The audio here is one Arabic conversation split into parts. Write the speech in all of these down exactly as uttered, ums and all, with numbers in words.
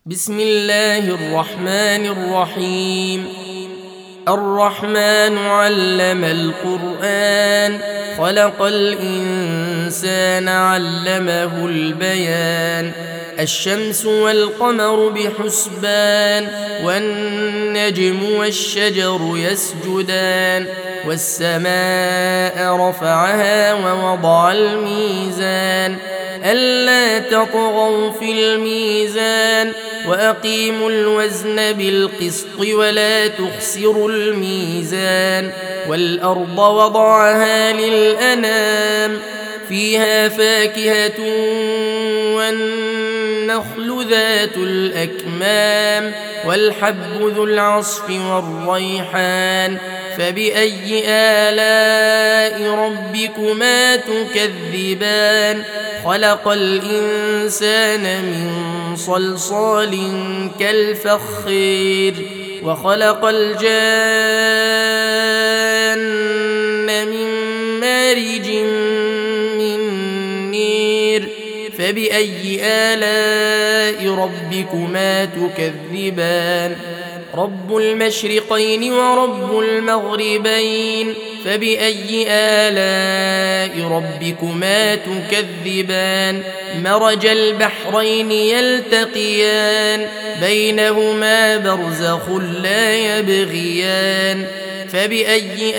بسم الله الرحمن الرحيم. الرحمن علم القرآن، خلق الإنسان علمه البيان. الشمس والقمر بحسبان، والنجم والشجر يسجدان. والسماء رفعها ووضع الميزان، ألا تطغوا في الميزان، وأقيموا الوزن بالقسط ولا تخسروا الميزان. والأرض وضعها للأنام، فيها فاكهة والنخل ذات الأكمام، والحب ذو العصف والريحان. فبأي آلاء ربكما تكذبان؟ خلق الإنسان من صلصال كالفخار، وخلق الجان من مارج من نير. فبأي آلاء ربكما تكذبان؟ رب المشرقين ورب المغربين. فبأي آلاء ربكما تكذبان؟ مرج البحرين يلتقيان، بينهما برزخ لا يبغيان. فبأي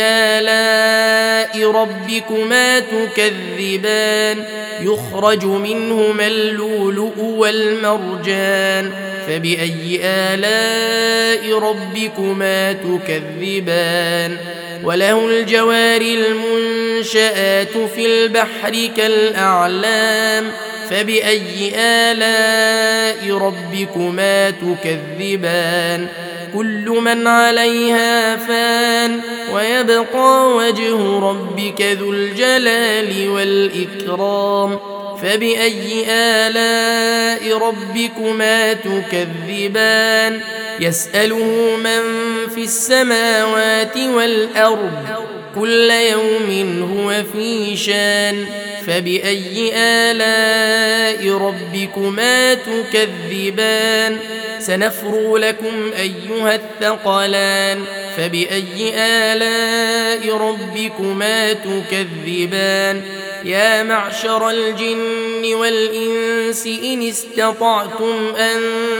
آلاء ربكما تكذبان؟ يخرج منهما اللؤلؤ والمرجان. فبأي آلاء ربكما تكذبان؟ وله الجوار المنشآت في البحر كالأعلام. فبأي آلاء ربكما تكذبان؟ كل من عليها فان، ويبقى وجه ربك ذو الجلال والإكرام. فبأي آلاء ربكما تكذبان؟ يسأله من في السماوات والأرض، كل يوم هو في شان. فبأي آلاء ربكما تكذبان؟ سنفرغ لكم أيها الثقلان. فبأي آلاء ربكما تكذبان؟ يا معشر الجن والإنس إن استطعتم أن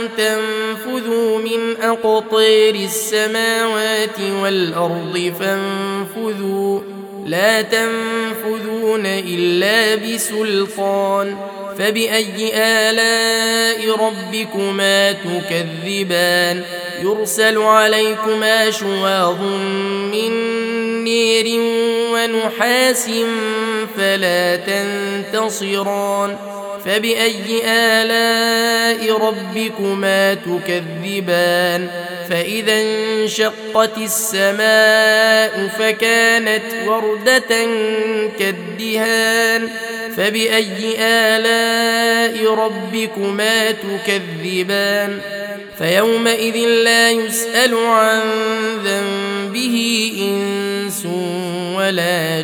تنفذوا من أقطار السماوات والأرض فانفذوا، لا تنفذون إلا بسلطان. فبأي آلاء ربكما تكذبان؟ يرسل عليكما شواظ من نير ونحاس فلا تنتصران. فبأي آلاء ربكما تكذبان؟ فإذا انشقت السماء فكانت وردة كالدهان. فبأي آلاء ربكما تكذبان؟ فيومئذ لا يسأل عن ذنبه إنس ولا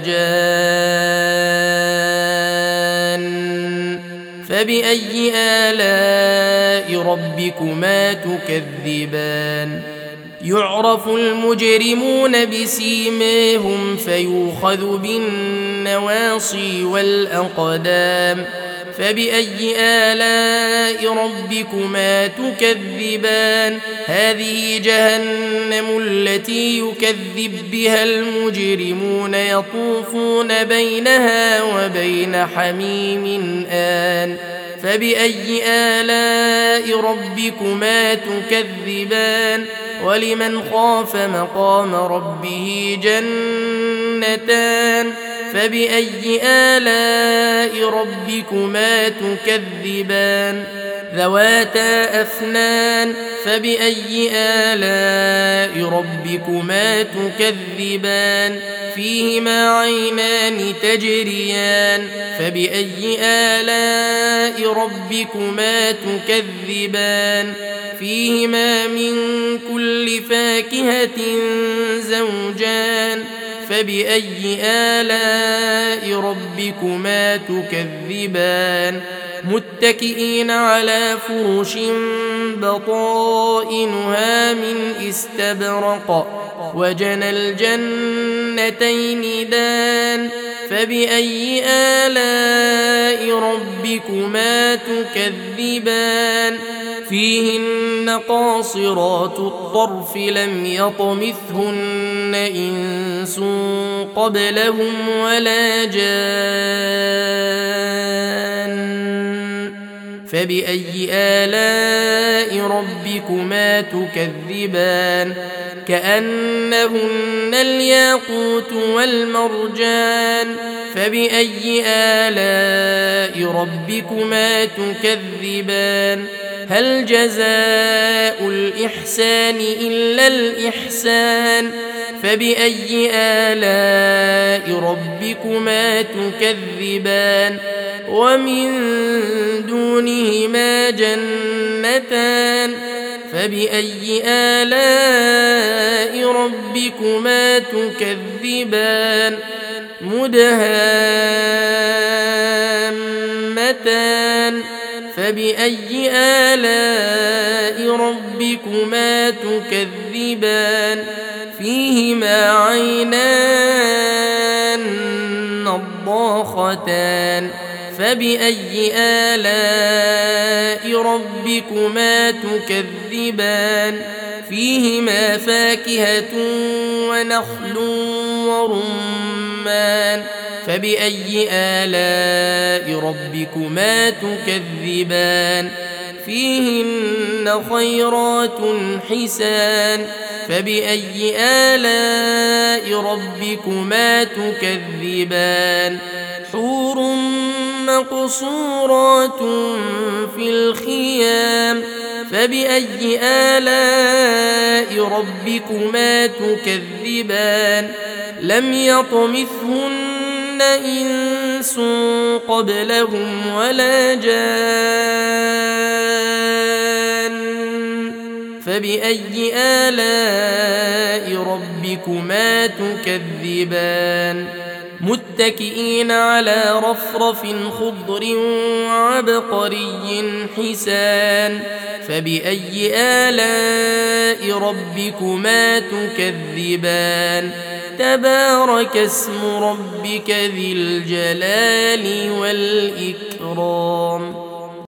جان. فبأي آلاء ربكما تكذبان؟ يعرف المجرمون بسيماهم فيؤخذ بالنواصي والأقدام. فبأي آلاء ربكما تكذبان؟ هذه جهنم التي يكذب بها المجرمون، يطوفون بينها وبين حميم آن. فبأي آلاء ربكما تكذبان؟ ولمن خاف مقام ربه جنتان. فبأي آلاء ربكما تكذبان؟ ذواتا أفنان. فبأي آلاء ربكما تكذبان؟ فيهما عينان تجريان. فبأي آلاء ربكما تكذبان؟ فيهما من كل فاكهة زوجان. فبأي آلاء ربكما تكذبان؟ متكئين على فرش بطائنها من استبرق وجنى الجنتين دان فبأي آلاء ربكما تكذبان فيهن قاصرات الطرف لم يطمثهن إنس قبلهم ولا جان فبأي آلاء ربكما تكذبان كأنهن الياقوت والمرجان فبأي آلاء ربكما تكذبان هل جزاء الإحسان إلا الإحسان فبأي آلاء ربكما تكذبان ومن دونهما جنتان فبأي آلاء ربكما تكذبان مدهامتان فبأي آلاء ربكما تكذبان فيهما عينان نضاختان فبأي آلاء ربكما تكذبان فيهما فاكهة ونخل ورمان فبأي آلاء ربكما تكذبان فيهن خيرات حسان فبأي آلاء ربكما تكذبان حور مقصورات في الخيام فبأي آلاء ربكما تكذبان لم يطمثهن إنس قبلهم ولا جان فبأي آلاء ربكما تكذبان متكئين على رفرف خضر وعبقري حسان فبأي آلاء ربكما تكذبان تبارك اسم ربك ذي الجلال والإكرام